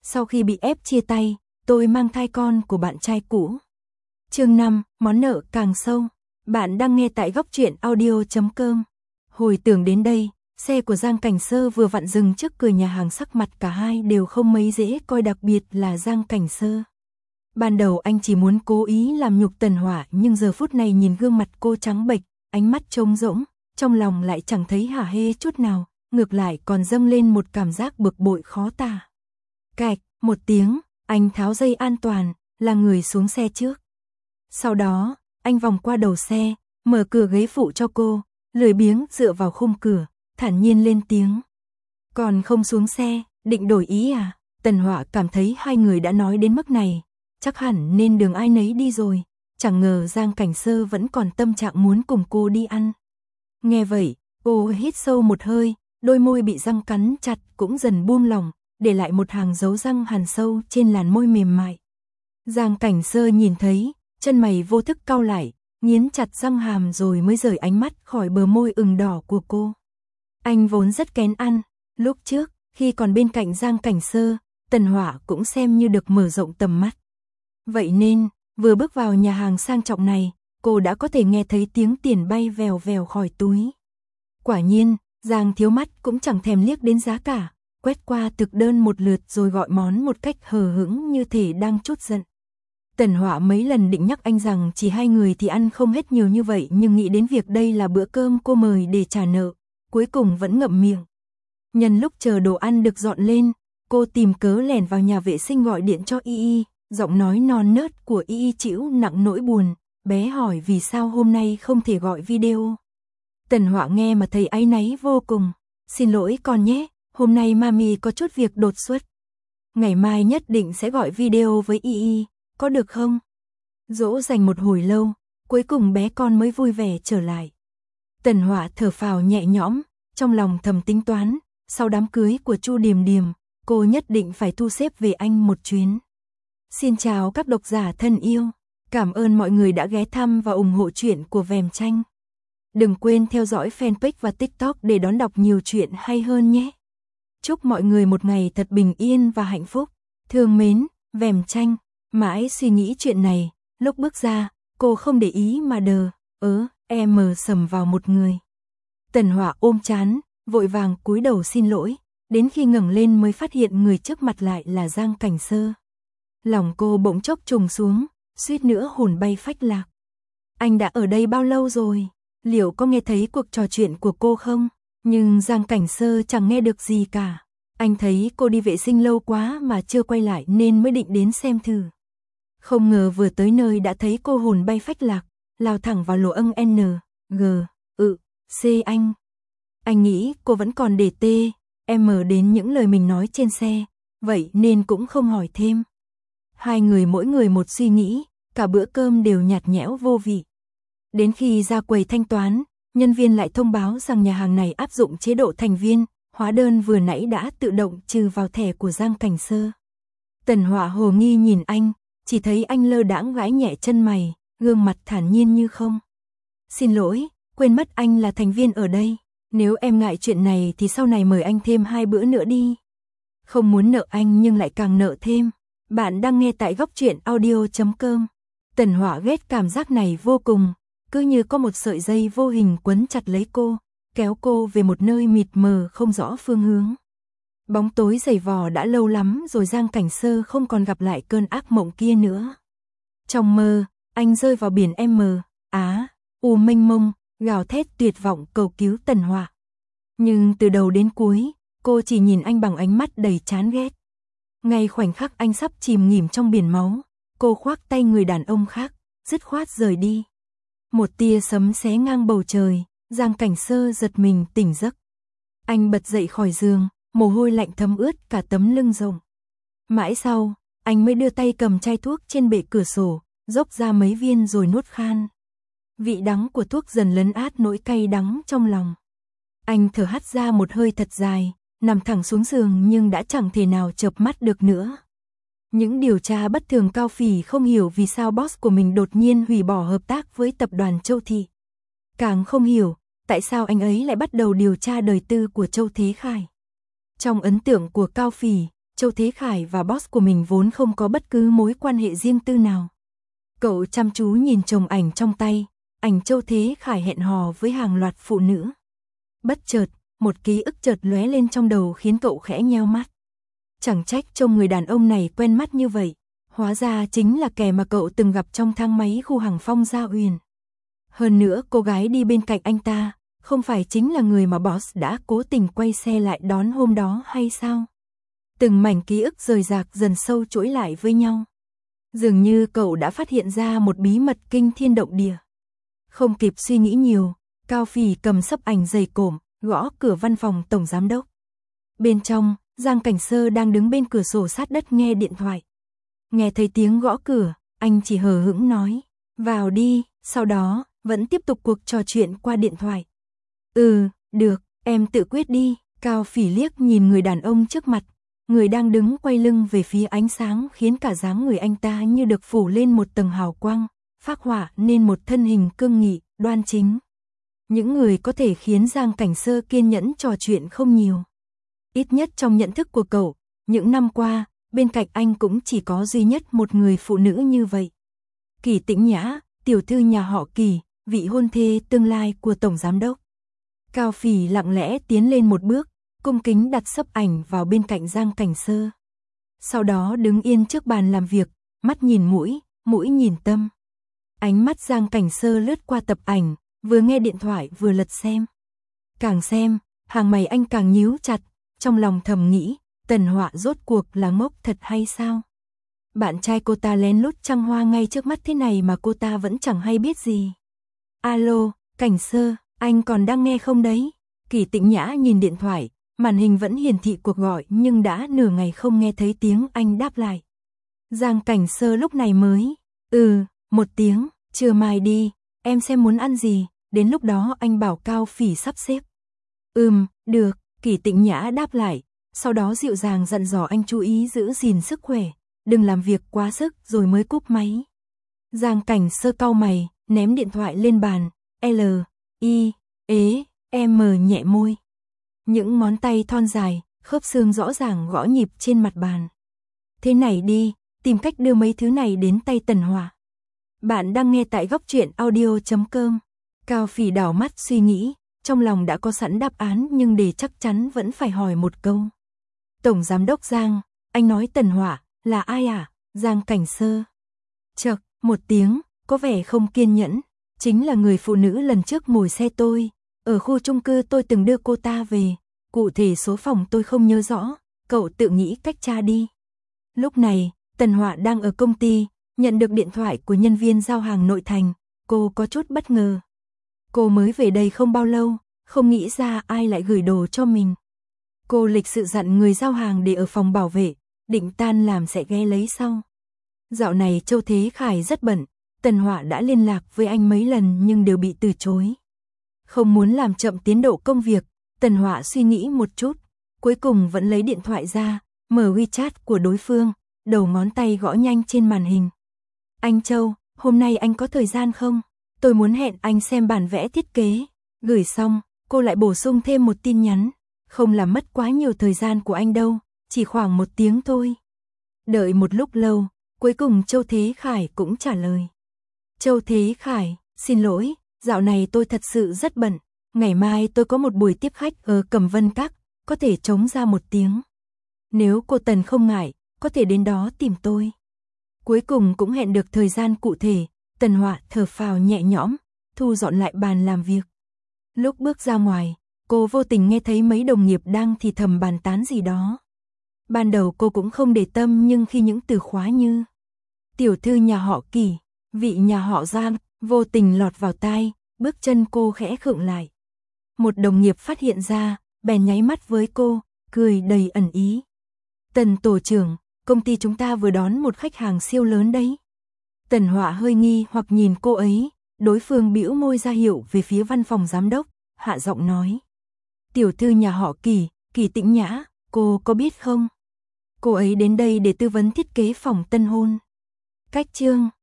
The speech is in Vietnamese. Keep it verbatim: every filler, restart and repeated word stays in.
Sau khi bị ép chia tay, tôi mang thai con của bạn trai cũ. Chương năm, món nợ càng sâu. Bạn đang nghe tại góc truyện audio chấm com. Hồi tưởng đến đây, xe của Giang Cảnh Sơ vừa vặn dừng trước cửa nhà hàng, sắc mặt cả hai đều không mấy dễ coi, đặc biệt là Giang Cảnh Sơ. Ban đầu anh chỉ muốn cố ý làm nhục Tần Hỏa, nhưng giờ phút này nhìn gương mặt cô trắng bệch, ánh mắt trống rỗng, trong lòng lại chẳng thấy hả hê chút nào, ngược lại còn dâng lên một cảm giác bực bội khó tả. Cạch, một tiếng, anh tháo dây an toàn, là người xuống xe trước. Sau đó, anh vòng qua đầu xe, mở cửa ghế phụ cho cô, lười biếng dựa vào khung cửa, thản nhiên lên tiếng. Còn không xuống xe, định đổi ý à? Tần Hỏa cảm thấy hai người đã nói đến mức này, chắc hẳn nên đường ai nấy đi rồi, chẳng ngờ Giang Cảnh Sơ vẫn còn tâm trạng muốn cùng cô đi ăn. Nghe vậy, cô hít sâu một hơi, đôi môi bị răng cắn chặt cũng dần buông lỏng, để lại một hàng dấu răng hằn sâu trên làn môi mềm mại. Giang Cảnh Sơ nhìn thấy, chân mày vô thức cau lại, nghiến chặt răng hàm rồi mới rời ánh mắt khỏi bờ môi ửng đỏ của cô. Anh vốn rất kén ăn, lúc trước, khi còn bên cạnh Giang Cảnh Sơ, Tần Hỏa cũng xem như được mở rộng tầm mắt. Vậy nên, vừa bước vào nhà hàng sang trọng này, cô đã có thể nghe thấy tiếng tiền bay vèo vèo khỏi túi. Quả nhiên, Giang thiếu mắt cũng chẳng thèm liếc đến giá cả, quét qua thực đơn một lượt rồi gọi món một cách hờ hững như thể đang trút giận. Tần Hỏa mấy lần định nhắc anh rằng chỉ hai người thì ăn không hết nhiều như vậy, nhưng nghĩ đến việc đây là bữa cơm cô mời để trả nợ, cuối cùng vẫn ngậm miệng. Nhân lúc chờ đồ ăn được dọn lên, cô tìm cớ lẻn vào nhà vệ sinh gọi điện cho Y Y, giọng nói non nớt của Y Y chịu nặng nỗi buồn, bé hỏi vì sao hôm nay không thể gọi video. Tần Hỏa nghe mà thấy áy náy vô cùng. Xin lỗi con nhé, hôm nay mami có chút việc đột xuất. Ngày mai nhất định sẽ gọi video với Y Y, có được không? Dỗ dành một hồi lâu, cuối cùng bé con mới vui vẻ trở lại. Tần Hỏa thở phào nhẹ nhõm, trong lòng thầm tính toán, sau đám cưới của Chu Điềm Điềm, cô nhất định phải thu xếp về anh một chuyến. Xin chào các độc giả thân yêu, cảm ơn mọi người đã ghé thăm và ủng hộ truyện của Vèm Tranh. Đừng quên theo dõi fanpage và TikTok để đón đọc nhiều chuyện hay hơn nhé. Chúc mọi người một ngày thật bình yên và hạnh phúc. Thương mến, Vèm Tranh. Mãi suy nghĩ chuyện này, lúc bước ra, cô không để ý mà đờ, ớ, em mờ sầm vào một người. Tần Hỏa ôm chán, vội vàng cúi đầu xin lỗi, đến khi ngẩng lên mới phát hiện người trước mặt lại là Giang Cảnh Sơ. Lòng cô bỗng chốc trùng xuống, suýt nữa hồn bay phách lạc. Anh đã ở đây bao lâu rồi? Liệu có nghe thấy cuộc trò chuyện của cô không? Nhưng Giang Cảnh Sơ chẳng nghe được gì cả. Anh thấy cô đi vệ sinh lâu quá mà chưa quay lại nên mới định đến xem thử. Không ngờ vừa tới nơi đã thấy cô hồn bay phách lạc, lao thẳng vào lỗ âng N, G, ự, C anh. Anh nghĩ cô vẫn còn để T, M đến những lời mình nói trên xe, vậy nên cũng không hỏi thêm. Hai người mỗi người một suy nghĩ, cả bữa cơm đều nhạt nhẽo vô vị. Đến khi ra quầy thanh toán, nhân viên lại thông báo rằng nhà hàng này áp dụng chế độ thành viên, hóa đơn vừa nãy đã tự động trừ vào thẻ của Giang Cảnh Sơ. Tần Hỏa hồ nghi nhìn anh, chỉ thấy anh lơ đãng gãi nhẹ chân mày, gương mặt thản nhiên như không. Xin lỗi, quên mất anh là thành viên ở đây, nếu em ngại chuyện này thì sau này mời anh thêm hai bữa nữa đi. Không muốn nợ anh nhưng lại càng nợ thêm. Bạn đang nghe tại góc truyện audio chấm com. Tần Hỏa ghét cảm giác này vô cùng, cứ như có một sợi dây vô hình quấn chặt lấy cô, kéo cô về một nơi mịt mờ không rõ phương hướng. Bóng tối dày vò đã lâu lắm rồi Giang Cảnh Sơ không còn gặp lại cơn ác mộng kia nữa. Trong mơ, anh rơi vào biển M, Á, U mênh mông, gào thét tuyệt vọng cầu cứu Tần Hỏa. Nhưng từ đầu đến cuối, cô chỉ nhìn anh bằng ánh mắt đầy chán ghét. Ngay khoảnh khắc anh sắp chìm nghỉm trong biển máu, cô khoác tay người đàn ông khác, dứt khoát rời đi. Một tia sấm xé ngang bầu trời, Giang Cảnh Sơ giật mình tỉnh giấc. Anh bật dậy khỏi giường, mồ hôi lạnh thấm ướt cả tấm lưng rộng. Mãi sau, anh mới đưa tay cầm chai thuốc trên bệ cửa sổ, dốc ra mấy viên rồi nuốt khan. Vị đắng của thuốc dần lấn át nỗi cay đắng trong lòng. Anh thở hắt ra một hơi thật dài, nằm thẳng xuống giường nhưng đã chẳng thể nào chợp mắt được nữa. Những điều tra bất thường Cao Phỉ không hiểu vì sao boss của mình đột nhiên hủy bỏ hợp tác với tập đoàn Châu Thị. Càng không hiểu, tại sao anh ấy lại bắt đầu điều tra đời tư của Châu Thế Khải. Trong ấn tượng của Cao Phỉ, Châu Thế Khải và boss của mình vốn không có bất cứ mối quan hệ riêng tư nào. Cậu chăm chú nhìn chồng ảnh trong tay, ảnh Châu Thế Khải hẹn hò với hàng loạt phụ nữ. Bất chợt, một ký ức chợt lóe lên trong đầu khiến cậu khẽ nheo mắt. Chẳng trách trông người đàn ông này quen mắt như vậy, hóa ra chính là kẻ mà cậu từng gặp trong thang máy khu Hàng Phong Gia Uyển. Hơn nữa cô gái đi bên cạnh anh ta, không phải chính là người mà boss đã cố tình quay xe lại đón hôm đó hay sao? Từng mảnh ký ức rời rạc dần sâu chuỗi lại với nhau. Dường như cậu đã phát hiện ra một bí mật kinh thiên động địa. Không kịp suy nghĩ nhiều, Cao Phỉ cầm xấp ảnh dày cộm, gõ cửa văn phòng tổng giám đốc. Bên trong, Giang Cảnh Sơ đang đứng bên cửa sổ sát đất nghe điện thoại. Nghe thấy tiếng gõ cửa, anh chỉ hờ hững nói, vào đi, sau đó, vẫn tiếp tục cuộc trò chuyện qua điện thoại. Ừ, được, em tự quyết đi. Cao Phỉ liếc nhìn người đàn ông trước mặt, người đang đứng quay lưng về phía ánh sáng khiến cả dáng người anh ta như được phủ lên một tầng hào quang, phác họa nên một thân hình cương nghị, đoan chính. Những người có thể khiến Giang Cảnh Sơ kiên nhẫn trò chuyện không nhiều. Ít nhất trong nhận thức của cậu, những năm qua, bên cạnh anh cũng chỉ có duy nhất một người phụ nữ như vậy. Kỳ Tĩnh Nhã, tiểu thư nhà họ Kỳ, vị hôn thê tương lai của tổng giám đốc. Cao Phỉ lặng lẽ tiến lên một bước, cung kính đặt xấp ảnh vào bên cạnh Giang Cảnh Sơ. Sau đó đứng yên trước bàn làm việc, mắt nhìn mũi, mũi nhìn tâm. Ánh mắt Giang Cảnh Sơ lướt qua tập ảnh, vừa nghe điện thoại vừa lật xem. Càng xem, hàng mày anh càng nhíu chặt, trong lòng thầm nghĩ, Tần Họa rốt cuộc là ngốc thật hay sao? Bạn trai cô ta lén lút trăng hoa ngay trước mắt thế này mà cô ta vẫn chẳng hay biết gì. Alo, Cảnh Sơ, anh còn đang nghe không đấy? Kỳ Tĩnh Nhã nhìn điện thoại, màn hình vẫn hiển thị cuộc gọi nhưng đã nửa ngày không nghe thấy tiếng anh đáp lại. Giang Cảnh Sơ lúc này mới, ừ, một tiếng, trưa mai đi, em xem muốn ăn gì, đến lúc đó anh bảo Cao Phỉ sắp xếp. Ừm, được, Kỳ Tĩnh Nhã đáp lại, sau đó dịu dàng dặn dò anh chú ý giữ gìn sức khỏe, đừng làm việc quá sức rồi mới cúp máy. Giang Cảnh Sơ cau mày, ném điện thoại lên bàn, L, I, ế, M nhẹ môi. Những ngón tay thon dài, khớp xương rõ ràng gõ nhịp trên mặt bàn. Thế này đi, tìm cách đưa mấy thứ này đến tay Tần Họa. Bạn đang nghe tại góc truyện audio chấm com. Cao Phỉ đảo mắt suy nghĩ, trong lòng đã có sẵn đáp án nhưng để chắc chắn vẫn phải hỏi một câu. Tổng giám đốc Giang, anh nói Tần Họa là ai à? Giang Cảnh Sơ. Chậc, một tiếng, có vẻ không kiên nhẫn, chính là người phụ nữ lần trước ngồi xe tôi, ở khu chung cư tôi từng đưa cô ta về, cụ thể số phòng tôi không nhớ rõ, cậu tự nghĩ cách tra đi. Lúc này, Tần Họa đang ở công ty, nhận được điện thoại của nhân viên giao hàng nội thành, cô có chút bất ngờ. Cô mới về đây không bao lâu, không nghĩ ra ai lại gửi đồ cho mình. Cô lịch sự dặn người giao hàng để ở phòng bảo vệ, định tan làm sẽ ghé lấy sau. Dạo này Châu Thế Khải rất bận, Tần Họa đã liên lạc với anh mấy lần nhưng đều bị từ chối. Không muốn làm chậm tiến độ công việc, Tần Họa suy nghĩ một chút, cuối cùng vẫn lấy điện thoại ra, mở WeChat của đối phương, đầu ngón tay gõ nhanh trên màn hình. Anh Châu, hôm nay anh có thời gian không? Tôi muốn hẹn anh xem bản vẽ thiết kế. Gửi xong, cô lại bổ sung thêm một tin nhắn. Không làm mất quá nhiều thời gian của anh đâu, chỉ khoảng một tiếng thôi. Đợi một lúc lâu, cuối cùng Châu Thế Khải cũng trả lời. Châu Thế Khải, xin lỗi, dạo này tôi thật sự rất bận. Ngày mai tôi có một buổi tiếp khách ở Cẩm Vân Các, có thể trống ra một tiếng. Nếu cô Tần không ngại, có thể đến đó tìm tôi. Cuối cùng cũng hẹn được thời gian cụ thể, Tần Họa thở phào nhẹ nhõm, thu dọn lại bàn làm việc. Lúc bước ra ngoài, cô vô tình nghe thấy mấy đồng nghiệp đang thì thầm bàn tán gì đó. Ban đầu cô cũng không để tâm nhưng khi những từ khóa như tiểu thư nhà họ Kỳ, vị nhà họ Giang, vô tình lọt vào tai, bước chân cô khẽ khựng lại. Một đồng nghiệp phát hiện ra, bèn nháy mắt với cô, cười đầy ẩn ý. Tần tổ trưởng, công ty chúng ta vừa đón một khách hàng siêu lớn đấy. Tần Họa hơi nghi hoặc nhìn cô ấy, đối phương bĩu môi ra hiệu về phía văn phòng giám đốc, hạ giọng nói. Tiểu thư nhà họ Kỳ, Kỳ Tĩnh Nhã, cô có biết không? Cô ấy đến đây để tư vấn thiết kế phòng tân hôn. Cách chương